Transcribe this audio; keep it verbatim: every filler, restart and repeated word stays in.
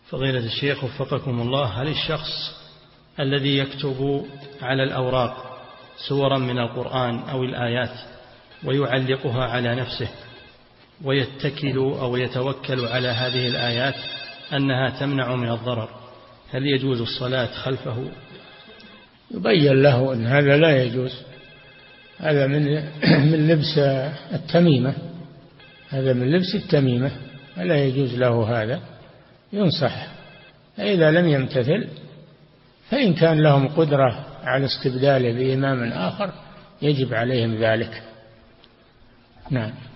فضيلة الشيخ وفقكم الله، هل الشخص الذي يكتب على الأوراق سورا من القرآن أو الآيات ويعلقها على نفسه ويتكل أو يتوكل على هذه الآيات أنها تمنع من الضرر، هل يجوز الصلاة خلفه؟ يبين له أن هذا لا يجوز، هذا من من لبس التميمة، هذا من لبس التميمة، فلا يجوز له هذا، ينصح. فإذا لم يمتثل فإن كان لهم قدرة على استبداله بإمام آخر يجب عليهم ذلك. نعم.